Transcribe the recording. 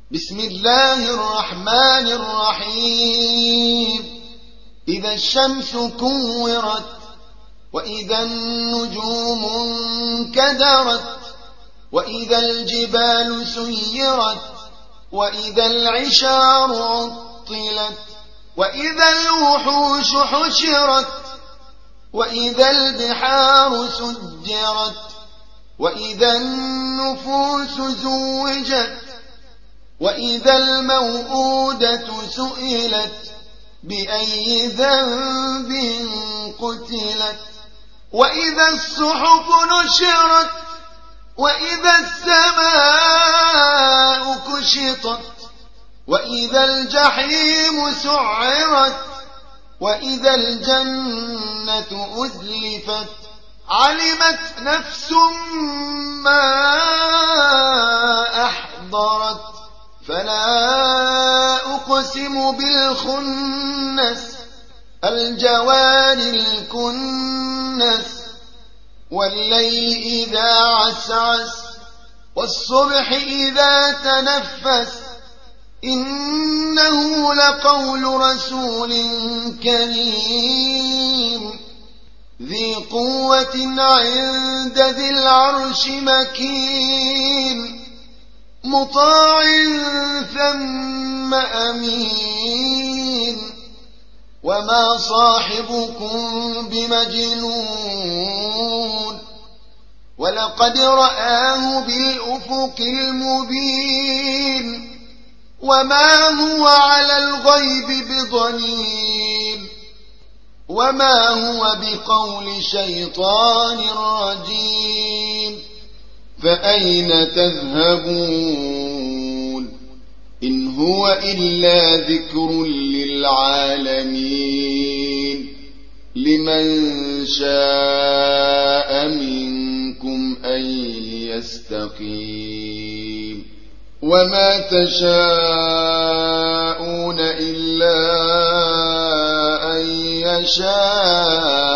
بسم الله الرحمن الرحيم إذا الشمس كورت وإذا النجوم انكدرت وإذا الجبال سيرت وإذا العشار عطلت وإذا الوحوش حشرت وإذا البحار سجرت وإذا النفوس زوجت وإذا الموءودة سئلت بأي ذنب قتلت وإذا الصحف نشرت وإذا السماء كشطت وإذا الجحيم سعرت وإذا الجنة أزلفت علمت نفس ما أحضرت فلا أقسم بالخنس الجوار الكنس والليل إذا عسعس والصبح إذا تنفس إنه لقول رسول كريم ذي قوة عند ذي العرش مكين مطاع ثم أمين وما صاحبكم بمجنون ولقد رآه بالأفق المبين وما هو على الغيب بضنين وما هو بقول شيطان رجيم فأين تذهبون إن هو إلا ذكر للعالمين لمن شاء منكم أن يستقيم وما تشاءون إلا أن يشاء